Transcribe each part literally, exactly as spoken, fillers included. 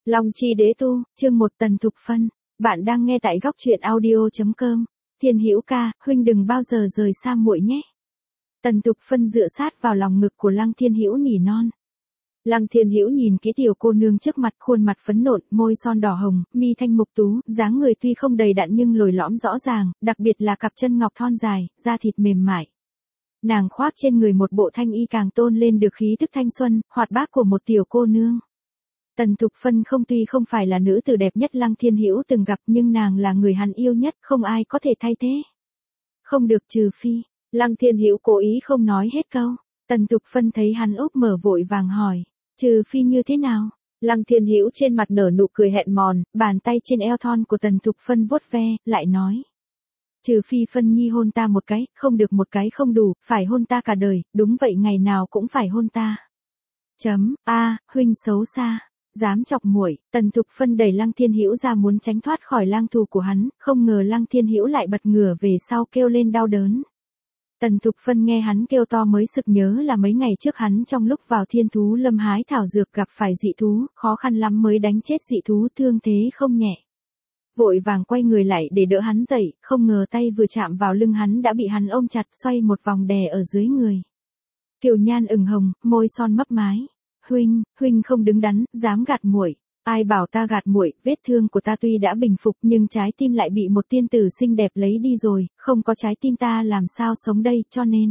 Long chi đế tu, chương một Tần Thục Phân. Bạn đang nghe tại góc truyện audio.com. Thiên Hữu ca, huynh đừng bao giờ rời xa muội nhé. Tần Thục Phân dựa sát vào lòng ngực của Lăng Thiên Hữu nỉ non. Lăng Thiên Hữu nhìn cái tiểu cô nương trước mặt, khuôn mặt phấn nộn, môi son đỏ hồng, mi thanh mục tú, dáng người tuy không đầy đặn nhưng lồi lõm rõ ràng, đặc biệt là cặp chân ngọc thon dài, da thịt mềm mại. Nàng khoác trên người một bộ thanh y càng tôn lên được khí tức thanh xuân, hoạt bát của một tiểu cô nương. Tần Thục Phân không tuy không phải là nữ tử đẹp nhất Lăng Thiên Hữu từng gặp nhưng nàng là người hắn yêu nhất, không ai có thể thay thế. Không được trừ phi, Lăng Thiên Hữu cố ý không nói hết câu. Tần Thục Phân thấy hắn úp mở vội vàng hỏi, trừ phi như thế nào? Lăng Thiên Hữu trên mặt nở nụ cười hẹn mòn, bàn tay trên eo thon của Tần Thục Phân vuốt ve, lại nói. Trừ phi Phân Nhi hôn ta một cái, không được một cái không đủ, phải hôn ta cả đời, đúng vậy ngày nào cũng phải hôn ta. Chấm, a, huynh xấu xa. Dám chọc muội. Tần Thục Phân đẩy Lăng Thiên Hữu ra muốn tránh thoát khỏi lang thù của hắn, không ngờ Lăng Thiên Hữu lại bật ngửa về sau kêu lên đau đớn. Tần Thục Phân nghe hắn kêu to mới sực nhớ là mấy ngày trước hắn trong lúc vào Thiên Thú Lâm hái thảo dược gặp phải dị thú, khó khăn lắm mới đánh chết dị thú, thương thế không nhẹ. Vội vàng quay người lại để đỡ hắn dậy, không ngờ tay vừa chạm vào lưng hắn đã bị hắn ôm chặt, xoay một vòng đè ở dưới người. Kiều nhan ửng hồng, môi son mấp mái. Huynh, huynh không đứng đắn, dám gạt muội. Ai bảo ta gạt muội, vết thương của ta tuy đã bình phục nhưng trái tim lại bị một tiên tử xinh đẹp lấy đi rồi, không có trái tim ta làm sao sống đây, cho nên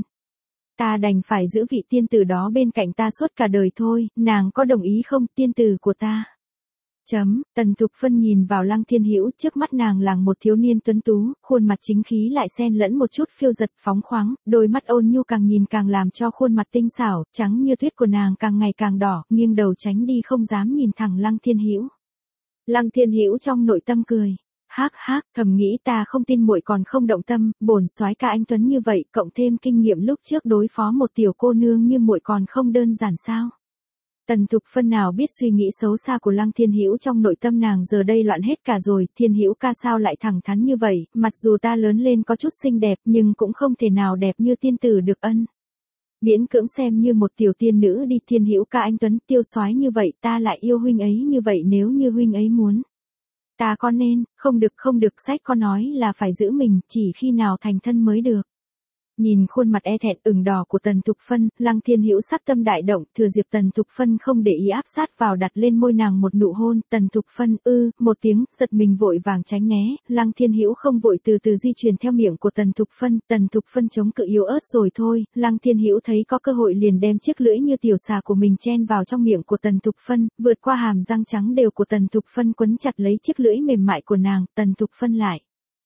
ta đành phải giữ vị tiên tử đó bên cạnh ta suốt cả đời thôi, nàng có đồng ý không, tiên tử của ta? Chấm, Tần Thục Phân nhìn vào Lăng Thiên Hữu, trước mắt nàng là một thiếu niên tuấn tú, khuôn mặt chính khí lại xen lẫn một chút phiêu giật phóng khoáng, đôi mắt ôn nhu càng nhìn càng làm cho khuôn mặt tinh xảo, trắng như tuyết của nàng càng ngày càng đỏ, nghiêng đầu tránh đi không dám nhìn thẳng Lăng Thiên Hữu. Lăng Thiên Hữu trong nội tâm cười, hắc hắc, thầm nghĩ ta không tin muội còn không động tâm, bổn soái ca anh tuấn như vậy, cộng thêm kinh nghiệm lúc trước đối phó một tiểu cô nương như muội còn không đơn giản sao? Tần Thục Phân nào biết suy nghĩ xấu xa của Lăng Thiên Hữu trong nội tâm nàng giờ đây loạn hết cả rồi, Thiên Hữu ca sao lại thẳng thắn như vậy, mặc dù ta lớn lên có chút xinh đẹp nhưng cũng không thể nào đẹp như tiên tử được ân. Miễn cưỡng xem như một tiểu tiên nữ đi, Thiên Hữu ca anh tuấn tiêu soái như vậy, ta lại yêu huynh ấy như vậy, nếu như huynh ấy muốn. Ta có nên, không được không được, sách có nói là phải giữ mình, chỉ khi nào thành thân mới được. Nhìn khuôn mặt e thẹn ửng đỏ của Tần Thục Phân, Lăng Thiên Hữu sắc tâm đại động, thừa dịp Tần Thục Phân không để ý áp sát vào đặt lên môi nàng một nụ hôn, Tần Thục Phân ư, một tiếng, giật mình vội vàng tránh né, Lăng Thiên Hữu không vội từ từ di chuyển theo miệng của Tần Thục Phân, Tần Thục Phân chống cự yếu ớt rồi thôi, Lăng Thiên Hữu thấy có cơ hội liền đem chiếc lưỡi như tiểu xà của mình chen vào trong miệng của Tần Thục Phân, vượt qua hàm răng trắng đều của Tần Thục Phân quấn chặt lấy chiếc lưỡi mềm mại của nàng, Tần Thục Phân lại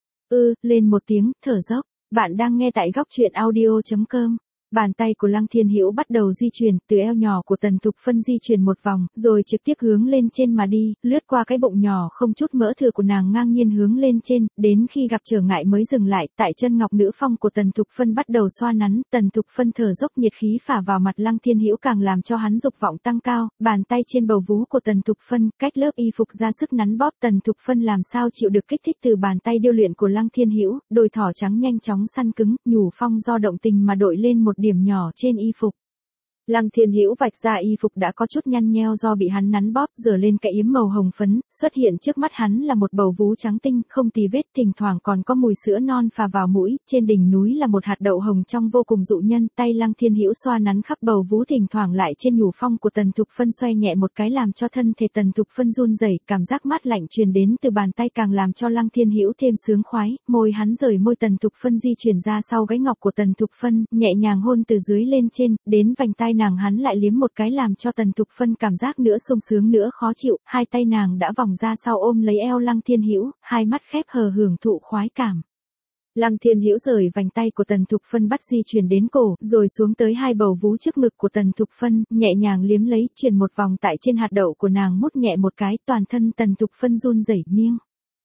ư, lên một tiếng, thở dốc. Bạn đang nghe tại góc truyện audio.com. Bàn tay của Lăng Thiên Hữu bắt đầu di chuyển, từ eo nhỏ của Tần Thục Phân di chuyển một vòng, rồi trực tiếp hướng lên trên mà đi, lướt qua cái bụng nhỏ không chút mỡ thừa của nàng ngang nhiên hướng lên trên, đến khi gặp trở ngại mới dừng lại, tại chân ngọc nữ phong của Tần Thục Phân bắt đầu xoa nắn, Tần Thục Phân thở dốc nhiệt khí phả vào mặt Lăng Thiên Hữu càng làm cho hắn dục vọng tăng cao, bàn tay trên bầu vú của Tần Thục Phân, cách lớp y phục ra sức nắn bóp, Tần Thục Phân làm sao chịu được kích thích từ bàn tay điêu luyện của Lăng Thiên Hữu, đôi thỏ trắng nhanh chóng săn cứng, nhủ phong do động tình mà đội lên một điểm nhỏ trên y phục. Lăng Thiên Hữu vạch ra y phục đã có chút nhăn nheo do bị hắn nắn bóp, giờ lên cái yếm màu hồng phấn, xuất hiện trước mắt hắn là một bầu vú trắng tinh, không tì vết, thỉnh thoảng còn có mùi sữa non phả vào mũi, trên đỉnh núi là một hạt đậu hồng trong vô cùng dụ nhân, tay Lăng Thiên Hữu xoa nắn khắp bầu vú, thỉnh thoảng lại trên nhủ phong của Tần Thục Phân xoay nhẹ một cái làm cho thân thể Tần Thục Phân run rẩy, cảm giác mát lạnh truyền đến từ bàn tay càng làm cho Lăng Thiên Hữu thêm sướng khoái, môi hắn rời môi Tần Thục Phân di chuyển ra sau gáy ngọc của Tần Thục Phân, nhẹ nhàng hôn từ dưới lên trên, đến vành tai nàng hắn lại liếm một cái làm cho Tần Thục Phân cảm giác nữa sung sướng nữa khó chịu, hai tay nàng đã vòng ra sau ôm lấy eo Lăng Thiên Hữu, hai mắt khép hờ hưởng thụ khoái cảm. Lăng Thiên Hữu rời vành tay của Tần Thục Phân bắt di chuyển đến cổ, rồi xuống tới hai bầu vú trước ngực của Tần Thục Phân, nhẹ nhàng liếm lấy, chuyển một vòng tại trên hạt đậu của nàng mút nhẹ một cái, toàn thân Tần Thục Phân run rẩy miêng.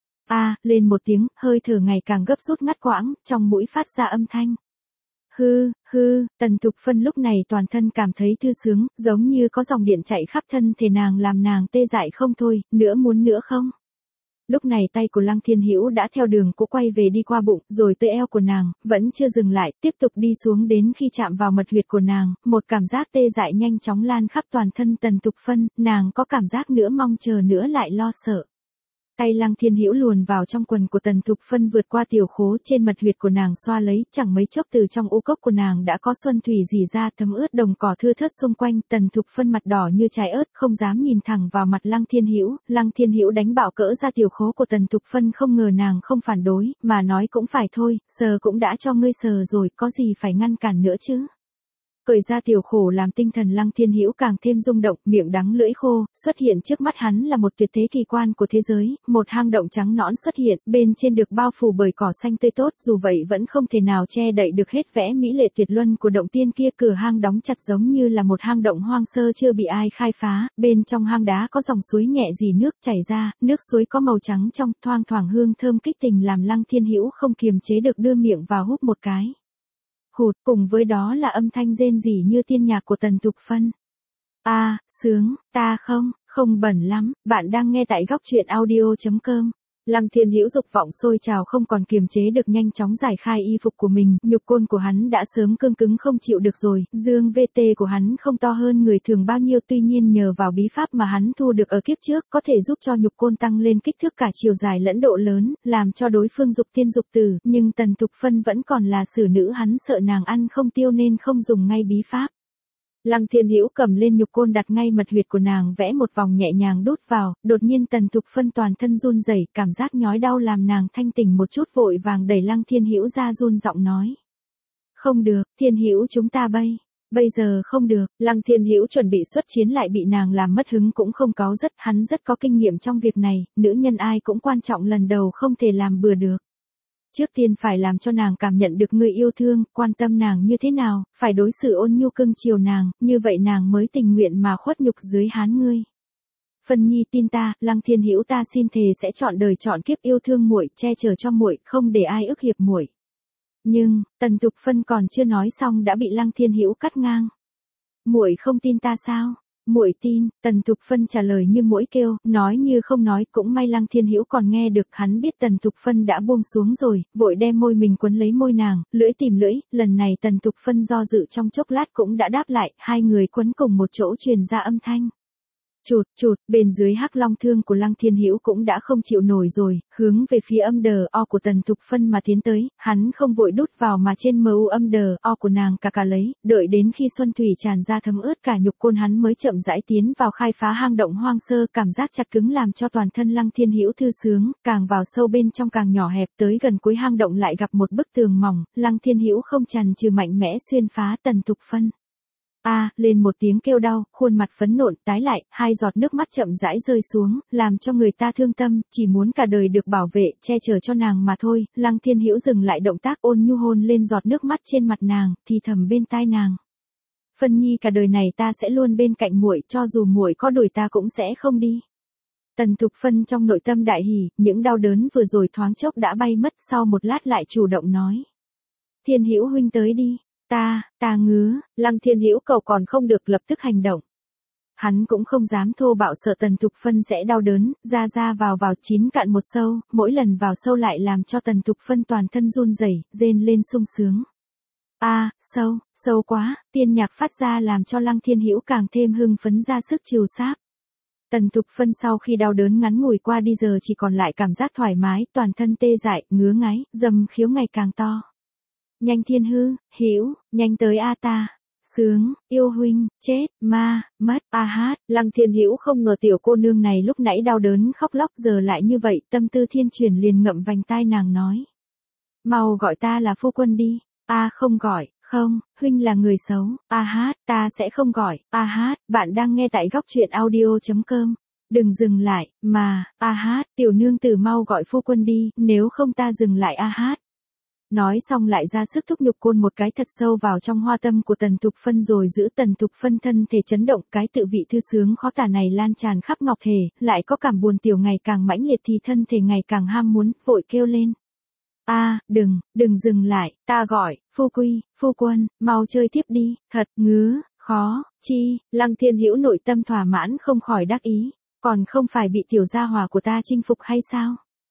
A, lên một tiếng, hơi thở ngày càng gấp rút ngắt quãng, trong mũi phát ra âm thanh. Hư, hư, Tần Thục Phân lúc này toàn thân cảm thấy thư sướng, giống như có dòng điện chạy khắp thân thể nàng làm nàng tê dại không thôi, nữa muốn nữa không? Lúc này tay của Lăng Thiên Hữu đã theo đường cũ quay về đi qua bụng, rồi tới eo của nàng, vẫn chưa dừng lại, tiếp tục đi xuống đến khi chạm vào mật huyệt của nàng, một cảm giác tê dại nhanh chóng lan khắp toàn thân Tần Tục Phân, nàng có cảm giác nữa mong chờ nữa lại lo sợ. Tay Lăng Thiên Hữu luồn vào trong quần của Tần Tục Phân vượt qua tiểu khố trên mật huyệt của nàng xoa lấy, chẳng mấy chốc từ trong u cốc của nàng đã có xuân thủy rỉ ra thấm ướt đồng cỏ thưa thớt xung quanh. Tần Tục Phân mặt đỏ như trái ớt, không dám nhìn thẳng vào mặt Lăng Thiên Hữu. Lăng Thiên Hữu đánh bạo cỡ ra tiểu khố của Tần Tục Phân, không ngờ nàng không phản đối, mà nói cũng phải thôi, sờ cũng đã cho ngươi sờ rồi, có gì phải ngăn cản nữa chứ. Cởi ra tiểu khổ làm tinh thần Lăng Thiên Hữu càng thêm rung động, miệng đắng lưỡi khô, xuất hiện trước mắt hắn là một tuyệt thế kỳ quan của thế giới, một hang động trắng nõn xuất hiện, bên trên được bao phủ bởi cỏ xanh tươi tốt, dù vậy vẫn không thể nào che đậy được hết vẻ mỹ lệ tuyệt luân của động tiên kia. Cửa hang đóng chặt giống như là một hang động hoang sơ chưa bị ai khai phá, bên trong hang đá có dòng suối nhẹ rỉ nước chảy ra, nước suối có màu trắng trong, thoang thoảng hương thơm kích tình làm Lăng Thiên Hữu không kiềm chế được đưa miệng vào húp một cái. Hụt, cùng với đó là âm thanh rên rỉ như tiên nhạc của Tần Tục Phân. A, à, sướng, ta không, không bẩn lắm, bạn đang nghe tại góc truyện audio chấm com. Lăng Thiên Hữu dục vọng sôi trào không còn kiềm chế được, nhanh chóng giải khai y phục của mình, nhục côn của hắn đã sớm cương cứng không chịu được rồi, dương vê tê của hắn không to hơn người thường bao nhiêu, tuy nhiên nhờ vào bí pháp mà hắn thu được ở kiếp trước, có thể giúp cho nhục côn tăng lên kích thước cả chiều dài lẫn độ lớn, làm cho đối phương dục tiên dục tử, nhưng Tần Tục Phân vẫn còn là xử nữ, hắn sợ nàng ăn không tiêu nên không dùng ngay bí pháp. Lăng Thiên Hữu cầm lên nhục côn đặt ngay mật huyệt của nàng, vẽ một vòng nhẹ nhàng đút vào, đột nhiên Tần Tục Phân toàn thân run rẩy, cảm giác nhói đau làm nàng thanh tỉnh một chút, vội vàng đẩy Lăng Thiên Hữu ra, run giọng nói: "Không được, Thiên Hữu, chúng ta bây, bây giờ không được." Lăng Thiên Hữu chuẩn bị xuất chiến lại bị nàng làm mất hứng cũng không cáu rất, hắn rất có kinh nghiệm trong việc này, nữ nhân ai cũng quan trọng, lần đầu không thể làm bừa được. Trước tiên phải làm cho nàng cảm nhận được người yêu thương, quan tâm nàng như thế nào, phải đối xử ôn nhu cưng chiều nàng, như vậy nàng mới tình nguyện mà khuất nhục dưới hán ngươi. Phân Nhi tin ta, Lăng Thiên Hữu, ta xin thề sẽ trọn đời trọn kiếp yêu thương muội, che chở cho muội, không để ai ức hiếp muội. Nhưng, Tần Tục Phân còn chưa nói xong đã bị Lăng Thiên Hữu cắt ngang. Muội không tin ta sao? Muội tin, Tần Tục Phân trả lời như muỗi kêu, nói như không nói, cũng may Lăng Thiên Hữu còn nghe được, hắn biết Tần Tục Phân đã buông xuống rồi, vội đem môi mình quấn lấy môi nàng, lưỡi tìm lưỡi, lần này Tần Tục Phân do dự trong chốc lát cũng đã đáp lại, hai người quấn cùng một chỗ truyền ra âm thanh. Chụt, chụt, bên dưới hắc long thương của Lăng Thiên Hữu cũng đã không chịu nổi rồi, hướng về phía âm đờ o của Tần Tục Phân mà tiến tới, hắn không vội đút vào mà trên mờ u âm đờ o của nàng cà cà lấy, đợi đến khi xuân thủy tràn ra thấm ướt cả nhục côn hắn mới chậm rãi tiến vào khai phá hang động hoang sơ, cảm giác chặt cứng làm cho toàn thân Lăng Thiên Hữu thư sướng, càng vào sâu bên trong càng nhỏ hẹp, tới gần cuối hang động lại gặp một bức tường mỏng, Lăng Thiên Hữu không chần chừ mạnh mẽ xuyên phá. Tần Tục Phân a à, lên một tiếng kêu đau, khuôn mặt phấn nộn tái lại, hai giọt nước mắt chậm rãi rơi xuống, làm cho người ta thương tâm, chỉ muốn cả đời được bảo vệ, che chở cho nàng mà thôi. Lăng Thiên Hữu dừng lại động tác, ôn nhu hôn lên giọt nước mắt trên mặt nàng, thì thầm bên tai nàng: "Phân Nhi, cả đời này ta sẽ luôn bên cạnh muội, cho dù muội có đuổi ta cũng sẽ không đi." Tần Tục Phân trong nội tâm đại hỉ, những đau đớn vừa rồi thoáng chốc đã bay mất, sau một lát lại chủ động nói: "Thiên Hữu huynh tới đi. Ta, ta ngứa." Lăng Thiên Hữu cầu còn không được, lập tức hành động. Hắn cũng không dám thô bạo, sợ Tần Tục Phân sẽ đau đớn, ra ra vào vào chín cạn một sâu, mỗi lần vào sâu lại làm cho Tần Tục Phân toàn thân run rẩy, rên lên sung sướng. A, à, sâu, sâu quá, tiên nhạc phát ra làm cho Lăng Thiên Hữu càng thêm hưng phấn ra sức chiều sáp. Tần Tục Phân sau khi đau đớn ngắn ngủi qua đi giờ chỉ còn lại cảm giác thoải mái, toàn thân tê dại, ngứa ngáy, dầm khiếu ngày càng to. "Nhanh Thiên Hư, Hữu, nhanh tới a ta, sướng, yêu huynh, chết, ma, mất, a hát." Lăng Thiên Hữu không ngờ tiểu cô nương này lúc nãy đau đớn khóc lóc giờ lại như vậy, tâm tư thiên chuyển liền ngậm vành tai nàng nói: "Mau gọi ta là phu quân đi." "A à, không gọi, không, huynh là người xấu." "A hát, ta sẽ không gọi." "A hát, bạn đang nghe tại góc truyện audio chấm com. Đừng dừng lại, mà, a hát, tiểu nương tử mau gọi phu quân đi, nếu không ta dừng lại a hát." Nói xong lại ra sức thúc nhục côn một cái thật sâu vào trong hoa tâm của Tần Tục Phân, rồi giữ Tần Tục Phân thân thể chấn động, cái tự vị thư sướng khó tả này lan tràn khắp ngọc thể, lại có cảm buồn tiểu ngày càng mãnh liệt thì thân thể ngày càng ham muốn, vội kêu lên: "A, à, đừng, đừng dừng lại, ta gọi, phu quy, phu quân, mau chơi tiếp đi, thật ngứa, khó, chi." Lăng Thiên Hữu nội tâm thỏa mãn không khỏi đắc ý. Còn không phải bị tiểu gia hỏa của ta chinh phục hay sao?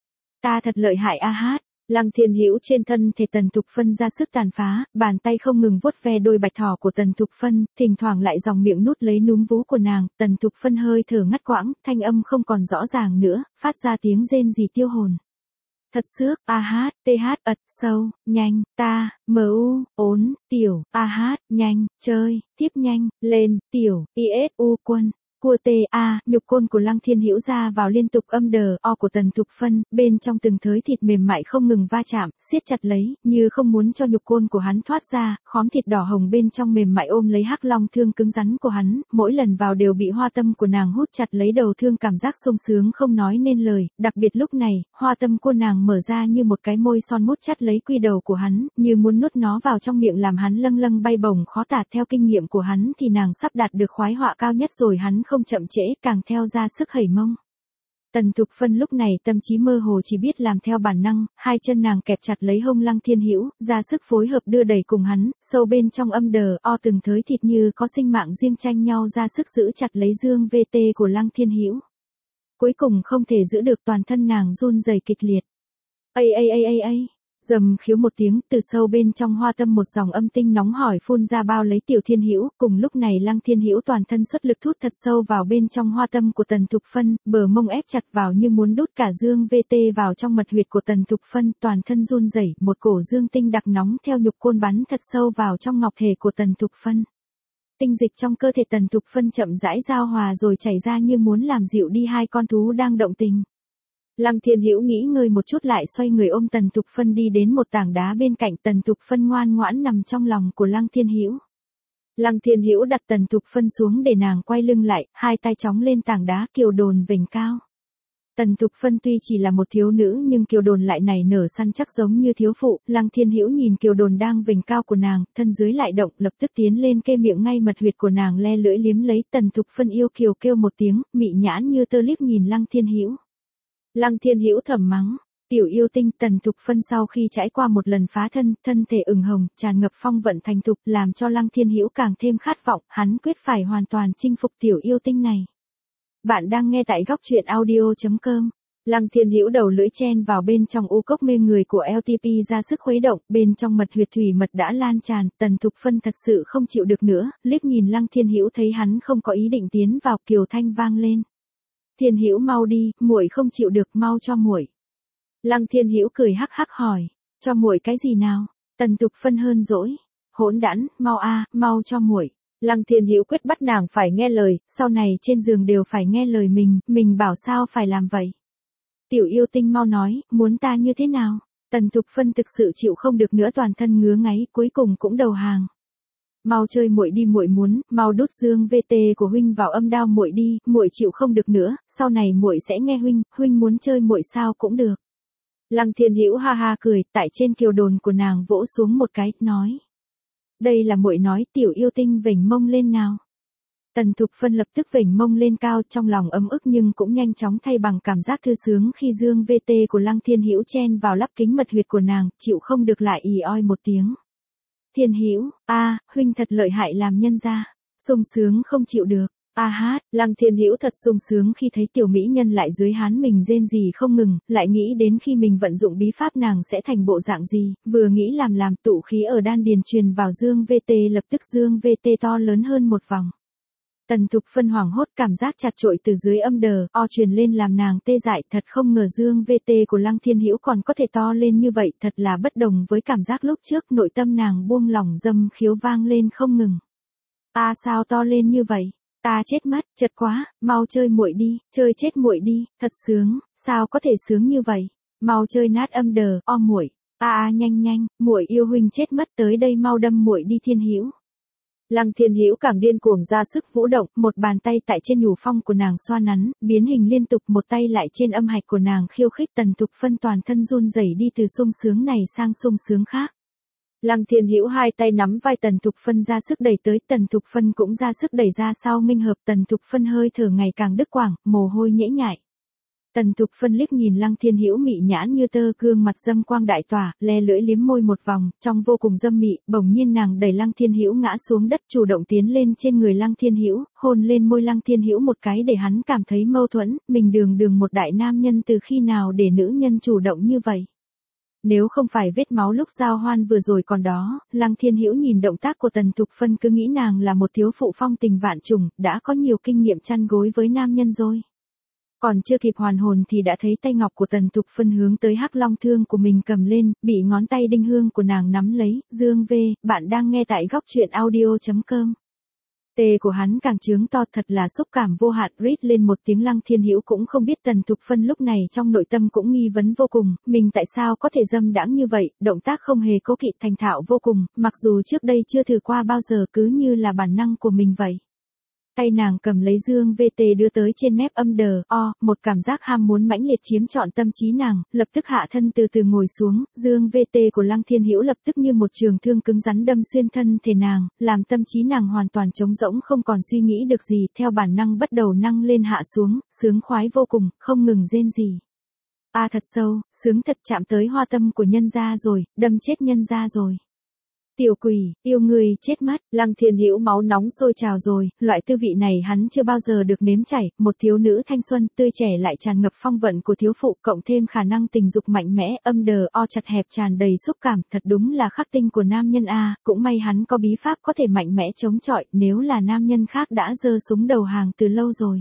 Ta thật lợi hại a hát. Lăng Thiên Hữu trên thân thể Tần Thục Phân ra sức tàn phá, bàn tay không ngừng vuốt ve đôi bạch thỏ của Tần Thục Phân, thỉnh thoảng lại dòng miệng nút lấy núm vú của nàng, Tần Thục Phân hơi thở ngắt quãng, thanh âm không còn rõ ràng nữa, phát ra tiếng rên rỉ tiêu hồn. Thật xước, a hát, th, ật, sâu, nhanh, ta, mu, ốn, tiểu, a hát, nhanh, chơi, tiếp nhanh, lên, tiểu, is, u quân. Cua tê a, nhục côn của Lăng Thiên Hữu ra vào liên tục âm đờ o của Tần Thục Phân, bên trong từng thới thịt mềm mại không ngừng va chạm, siết chặt lấy, như không muốn cho nhục côn của hắn thoát ra, khóm thịt đỏ hồng bên trong mềm mại ôm lấy hắc long thương cứng rắn của hắn, mỗi lần vào đều bị hoa tâm của nàng hút chặt lấy đầu thương, cảm giác sung sướng không nói nên lời, đặc biệt lúc này, hoa tâm của nàng mở ra như một cái môi son mút chặt lấy quy đầu của hắn, như muốn nuốt nó vào trong miệng làm hắn lâng lâng bay bổng khó tả. Theo kinh nghiệm của hắn thì nàng sắp đạt được khoái họa cao nhất rồi, hắn không chậm trễ, càng theo ra sức hẩy mông. Tần Thục Phân lúc này tâm trí mơ hồ chỉ biết làm theo bản năng, hai chân nàng kẹp chặt lấy hông Lăng Thiên Hữu, ra sức phối hợp đưa đẩy cùng hắn, sâu bên trong âm đờ o từng thới thịt như có sinh mạng riêng tranh nhau ra sức giữ chặt lấy dương vê tê của Lăng Thiên Hữu. Cuối cùng không thể giữ được, toàn thân nàng run rẩy kịch liệt. Ây ây ây ây ây. Dầm khiếu một tiếng, từ sâu bên trong hoa tâm một dòng âm tinh nóng hổi phun ra bao lấy Tiểu Thiên Hữu, cùng lúc này Lăng Thiên Hữu toàn thân xuất lực thút thật sâu vào bên trong hoa tâm của Tần Thục Phân, bờ mông ép chặt vào như muốn đút cả dương vê tê vào trong mật huyệt của Tần Thục Phân, toàn thân run rẩy, một cổ dương tinh đặc nóng theo nhục côn bắn thật sâu vào trong ngọc thể của Tần Thục Phân. Tinh dịch trong cơ thể Tần Thục Phân chậm rãi giao hòa rồi chảy ra như muốn làm dịu đi hai con thú đang động tình. Lăng Thiên Hữu nghĩ ngơi một chút lại xoay người ôm Tần Thục Phân đi đến một tảng đá bên cạnh, Tần Thục Phân ngoan ngoãn nằm trong lòng của Lăng Thiên Hữu. Lăng Thiên Hữu đặt Tần Thục Phân xuống để nàng quay lưng lại, hai tay chóng lên tảng đá kiều đồn vểnh cao. Tần Thục Phân tuy chỉ là một thiếu nữ nhưng kiều đồn lại nảy nở săn chắc giống như thiếu phụ, Lăng Thiên Hữu nhìn kiều đồn đang vểnh cao của nàng, thân dưới lại động, lập tức tiến lên kê miệng ngay mật huyệt của nàng, le lưỡi liếm lấy. Tần Thục Phân yêu kiều kêu một tiếng, mị nhãn như tơ liếc nhìn Lăng Thiên Hữu. Lăng Thiên Hữu thầm mắng, tiểu yêu tinh. Tần Thục Phân sau khi trải qua một lần phá thân, thân thể ửng hồng, tràn ngập phong vận thành thục, làm cho Lăng Thiên Hữu càng thêm khát vọng, hắn quyết phải hoàn toàn chinh phục tiểu yêu tinh này. Bạn đang nghe tại góc truyện audio chấm com. Lăng Thiên Hữu đầu lưỡi chen vào bên trong u cốc mê người của lờ tê pê ra sức khuấy động, bên trong mật huyệt thủy mật đã lan tràn, Tần Thục Phân thật sự không chịu được nữa, liếc nhìn Lăng Thiên Hữu thấy hắn không có ý định tiến vào, kiều thanh vang lên. Thiên Hữu mau đi, muội không chịu được, mau cho muội. Lăng Thiên Hữu cười hắc hắc hỏi, cho muội cái gì nào? Tần Thục Phân hơn dỗi, hỗn đản, mau a, mau cho muội. Lăng Thiên Hữu quyết bắt nàng phải nghe lời, sau này trên giường đều phải nghe lời mình, mình bảo sao phải làm vậy. Tiểu yêu tinh mau nói, muốn ta như thế nào? Tần Thục Phân thực sự chịu không được nữa, toàn thân ngứa ngáy, cuối cùng cũng đầu hàng. Mau chơi muội đi, muội muốn, mau đút dương vê tê của huynh vào âm đao muội đi, muội chịu không được nữa, sau này muội sẽ nghe huynh, huynh muốn chơi muội sao cũng được. Lăng Thiên Hữu ha ha cười, tại trên kiều đồn của nàng vỗ xuống một cái, nói. Đây là muội nói, tiểu yêu tinh vểnh mông lên nào. Tần Thục Phân lập tức vểnh mông lên cao, trong lòng ấm ức nhưng cũng nhanh chóng thay bằng cảm giác thư sướng khi dương vê tê của Lăng Thiên Hữu chen vào lắp kính mật huyệt của nàng, chịu không được lại ì oi một tiếng. Thiên Hữu, a, huynh thật lợi hại làm nhân gia, sung sướng không chịu được. A hát, Lăng Thiên Hữu thật sung sướng khi thấy tiểu mỹ nhân lại dưới hán mình rên rỉ không ngừng, lại nghĩ đến khi mình vận dụng bí pháp nàng sẽ thành bộ dạng gì, vừa nghĩ làm làm tụ khí ở đan điền truyền vào dương vê tê, lập tức dương vê tê to lớn hơn một vòng. Tần Thục Phân hoảng hốt, cảm giác chặt trội từ dưới âm đờ o truyền lên làm nàng tê dại, thật không ngờ dương vê tê của Lăng Thiên Hữu còn có thể to lên như vậy, thật là bất đồng với cảm giác lúc trước, nội tâm nàng buông lỏng, dâm khiếu vang lên không ngừng. Ta sao to lên như vậy? Ta chết mất, chật quá, mau chơi muội đi, chơi chết muội đi, thật sướng, sao có thể sướng như vậy? Mau chơi nát âm đờ o muội. A a nhanh nhanh, muội yêu huynh chết mất, tới đây mau đâm muội đi Thiên Hữu. Lăng Thiên Hữu càng điên cuồng ra sức vũ động, một bàn tay tại trên nhủ phong của nàng xoa nắn, biến hình liên tục, một tay lại trên âm hạch của nàng khiêu khích. Tần Thục Phân toàn thân run rẩy đi từ sung sướng này sang sung sướng khác. Lăng Thiên Hữu hai tay nắm vai Tần Thục Phân ra sức đẩy tới, Tần Thục Phân cũng ra sức đẩy ra sau nghênh hợp. Tần Thục Phân hơi thở ngày càng đứt quãng, mồ hôi nhễ nhại. Tần Thục Phân liếc nhìn Lăng Thiên Hữu mị nhãn như tơ, gương mặt dâm quang đại tỏa, le lưỡi liếm môi một vòng, trong vô cùng dâm mị, bỗng nhiên nàng đẩy Lăng Thiên Hữu ngã xuống đất, chủ động tiến lên trên người Lăng Thiên Hữu, hôn lên môi Lăng Thiên Hữu một cái để hắn cảm thấy mâu thuẫn, mình đường đường một đại nam nhân từ khi nào để nữ nhân chủ động như vậy. Nếu không phải vết máu lúc giao hoan vừa rồi còn đó, Lăng Thiên Hữu nhìn động tác của Tần Thục Phân cứ nghĩ nàng là một thiếu phụ phong tình vạn trùng, đã có nhiều kinh nghiệm chăn gối với nam nhân rồi. Còn chưa kịp hoàn hồn thì đã thấy tay ngọc của Tần Thục Phân hướng tới hắc long thương của mình cầm lên, bị ngón tay đinh hương của nàng nắm lấy. Dương V, bạn đang nghe tại góc truyện audio chấm com. Tê của hắn càng trướng to, thật là xúc cảm vô hạn, rít lên một tiếng. Lăng Thiên Hữu cũng không biết Tần Thục Phân lúc này trong nội tâm cũng nghi vấn vô cùng, mình tại sao có thể dâm đãng như vậy, động tác không hề cố kỵ, thành thạo vô cùng, mặc dù trước đây chưa thử qua bao giờ, cứ như là bản năng của mình vậy. Tay nàng cầm lấy Dương vê tê đưa tới trên mép âm đờ, o, một cảm giác ham muốn mãnh liệt chiếm trọn tâm trí nàng, lập tức hạ thân từ từ ngồi xuống. Dương vê tê của Lăng Thiên Hữu lập tức như một trường thương cứng rắn đâm xuyên thân thể nàng, làm tâm trí nàng hoàn toàn trống rỗng, không còn suy nghĩ được gì, theo bản năng bắt đầu năng lên hạ xuống, sướng khoái vô cùng, không ngừng rên rỉ. A à, thật sâu, sướng thật, chạm tới hoa tâm của nhân gia rồi, đâm chết nhân gia rồi. Tiểu quỷ, yêu người chết mất. Lăng Thiên Hữu máu nóng sôi trào rồi, loại tư vị này hắn chưa bao giờ được nếm trải, một thiếu nữ thanh xuân, tươi trẻ lại tràn ngập phong vận của thiếu phụ, cộng thêm khả năng tình dục mạnh mẽ, âm đờ o chặt hẹp tràn đầy xúc cảm, thật đúng là khắc tinh của nam nhân a, cũng may hắn có bí pháp có thể mạnh mẽ chống chọi, nếu là nam nhân khác đã giơ súng đầu hàng từ lâu rồi.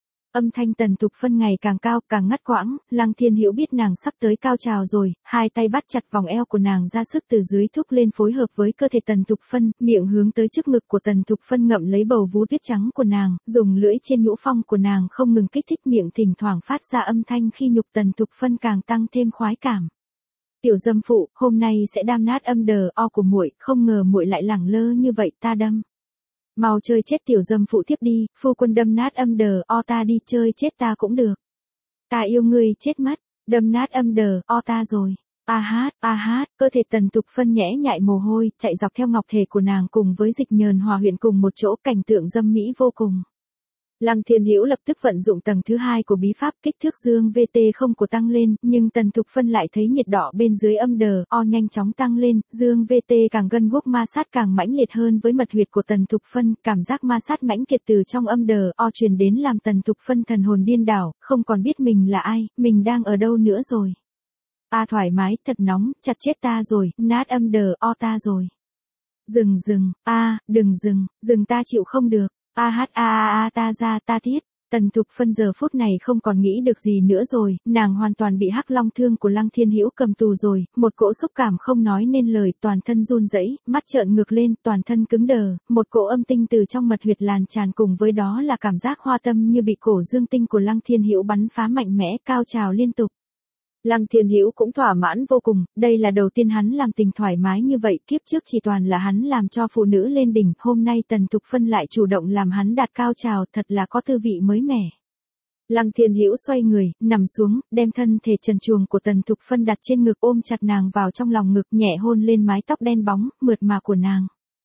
Âm thanh Tần Thục Phân ngày càng cao, càng ngắt quãng, Lăng Thiên Hữu biết nàng sắp tới cao trào rồi, hai tay bắt chặt vòng eo của nàng ra sức từ dưới thúc lên phối hợp với cơ thể Tần Thục Phân, miệng hướng tới trước ngực của Tần Thục Phân ngậm lấy bầu vú tuyết trắng của nàng, dùng lưỡi trên nhũ phong của nàng không ngừng kích thích miệng, thỉnh thoảng phát ra âm thanh khi nhục Tần Thục Phân càng tăng thêm khoái cảm. Tiểu dâm phụ, hôm nay sẽ đam nát âm đờ o của muội, không ngờ muội lại lẳng lơ như vậy, ta đâm. Mau chơi chết tiểu dâm phụ tiếp đi, phu quân đâm nát âm đờ o ta đi, chơi chết ta cũng được. Ta yêu ngươi chết mất, đâm nát âm đờ o ta rồi. A hát, a hát, cơ thể Tần Thục Phân nhẽ nhại mồ hôi, chạy dọc theo ngọc thể của nàng cùng với dịch nhờn hòa huyện cùng một chỗ, cảnh tượng dâm mỹ vô cùng. Lăng Thiên Hữu lập tức vận dụng tầng thứ hai của bí pháp, kích thước Dương vê tê không của tăng lên, nhưng Tần Thục Phân lại thấy nhiệt đỏ bên dưới âm đờ o nhanh chóng tăng lên, Dương vê tê càng gân guốc ma sát càng mãnh liệt hơn với mật huyệt của Tần Thục Phân, cảm giác ma sát mãnh liệt từ trong âm đờ o truyền đến làm Tần Thục Phân thần hồn điên đảo, không còn biết mình là ai, mình đang ở đâu nữa rồi. A à, thoải mái, thật nóng, chặt chết ta rồi, nát âm đờ o ta rồi. Dừng dừng, a, à, đừng dừng, dừng ta chịu không được. A hát a a a ta ra ta thiết. Tần Thục Phân giờ phút này không còn nghĩ được gì nữa rồi, nàng hoàn toàn bị hắc long thương của Lăng Thiên Hữu cầm tù rồi, một cỗ xúc cảm không nói nên lời, toàn thân run rẩy, mắt trợn ngược lên, toàn thân cứng đờ, một cỗ âm tinh từ trong mật huyệt lan tràn, cùng với đó là cảm giác hoa tâm như bị cổ dương tinh của Lăng Thiên Hữu bắn phá mạnh mẽ, cao trào liên tục. Lăng Thiên Hữu cũng thỏa mãn vô cùng, đây là đầu tiên hắn làm tình thoải mái như vậy, kiếp trước chỉ toàn là hắn làm cho phụ nữ lên đỉnh, hôm nay Tần Thục Phân lại chủ động làm hắn đạt cao trào, thật là có tư vị mới mẻ. Lăng Thiên Hữu xoay người, nằm xuống, đem thân thể trần truồng của Tần Thục Phân đặt trên ngực, ôm chặt nàng vào trong lòng ngực, nhẹ hôn lên mái tóc đen bóng, mượt mà của nàng.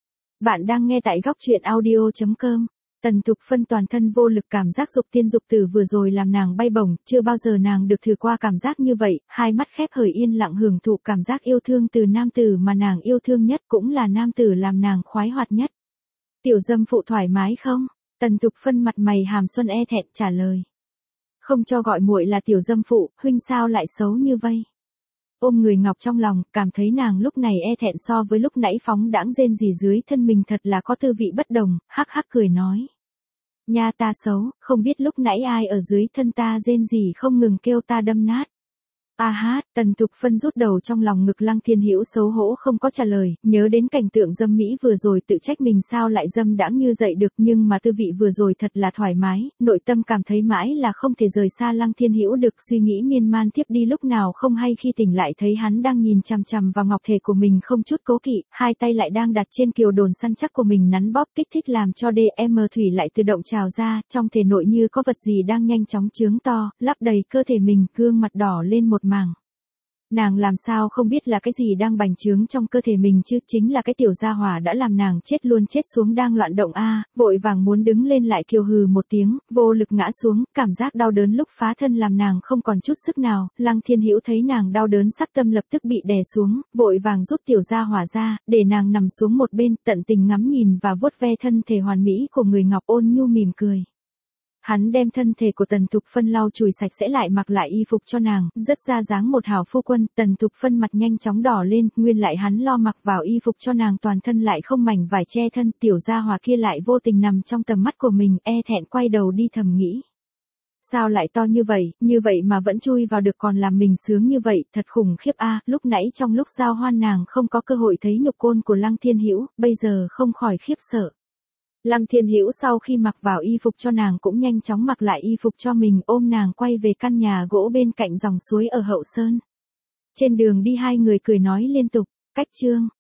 Bạn đang nghe tại góc truyện audio chấm com. Tần Thục Phân toàn thân vô lực, cảm giác dục tiên dục tử vừa rồi làm nàng bay bổng, chưa bao giờ nàng được thử qua cảm giác như vậy, hai mắt khép hờ yên lặng hưởng thụ cảm giác yêu thương từ nam tử mà nàng yêu thương nhất, cũng là nam tử làm nàng khoái hoạt nhất. Tiểu dâm phụ thoải mái không? Tần Thục Phân mặt mày hàm xuân e thẹn trả lời. Không cho gọi muội là tiểu dâm phụ, huynh sao lại xấu như vây? Ôm người ngọc trong lòng, cảm thấy nàng lúc này e thẹn so với lúc nãy phóng đãng rên rỉ dưới thân mình thật là có tư vị bất đồng, hắc hắc cười nói. Nha ta xấu, không biết lúc nãy ai ở dưới thân ta rên rỉ không ngừng kêu ta đâm nát. A hát, Tần Thục Phân rút đầu trong lòng ngực Lăng Thiên Hữu xấu hổ không có trả lời, nhớ đến cảnh tượng dâm mỹ vừa rồi tự trách mình sao lại dâm đãng như vậy được, nhưng mà tư vị vừa rồi thật là thoải mái, nội tâm cảm thấy mãi là không thể rời xa Lăng Thiên Hữu được, suy nghĩ miên man tiếp đi, lúc nào không hay khi tỉnh lại thấy hắn đang nhìn chằm chằm vào ngọc thể của mình không chút cố kỵ, hai tay lại đang đặt trên kiều đồn săn chắc của mình nắn bóp kích thích làm cho đê em thủy lại tự động trào ra, trong thể nội như có vật gì đang nhanh chóng chướng to, lấp đầy cơ thể mình, gương mặt đỏ lên một mảng. Nàng làm sao không biết là cái gì đang bành trướng trong cơ thể mình chứ, chính là cái tiểu gia hỏa đã làm nàng chết luôn chết xuống đang loạn động a, vội vàng muốn đứng lên lại kiều hừ một tiếng, vô lực ngã xuống, cảm giác đau đớn lúc phá thân làm nàng không còn chút sức nào, Lăng Thiên Hữu thấy nàng đau đớn sắc tâm lập tức bị đè xuống, vội vàng rút tiểu gia hỏa ra, để nàng nằm xuống một bên, tận tình ngắm nhìn và vuốt ve thân thể hoàn mỹ của người ngọc, ôn nhu mỉm cười. Hắn đem thân thể của Tần Thục Phân lau chùi sạch sẽ lại mặc lại y phục cho nàng, rất ra dáng một hảo phu quân, Tần Thục Phân mặt nhanh chóng đỏ lên, nguyên lại hắn lo mặc vào y phục cho nàng toàn thân lại không mảnh vải che thân, tiểu gia hòa kia lại vô tình nằm trong tầm mắt của mình, e thẹn quay đầu đi thầm nghĩ. Sao lại to như vậy, như vậy mà vẫn chui vào được còn làm mình sướng như vậy, thật khủng khiếp a. Lúc nãy trong lúc giao hoan nàng không có cơ hội thấy nhục côn của Lăng Thiên Hữu, bây giờ không khỏi khiếp sợ. Lăng Thiên Hữu sau khi mặc vào y phục cho nàng cũng nhanh chóng mặc lại y phục cho mình, ôm nàng quay về căn nhà gỗ bên cạnh dòng suối ở Hậu Sơn. Trên đường đi hai người cười nói liên tục, cách chương.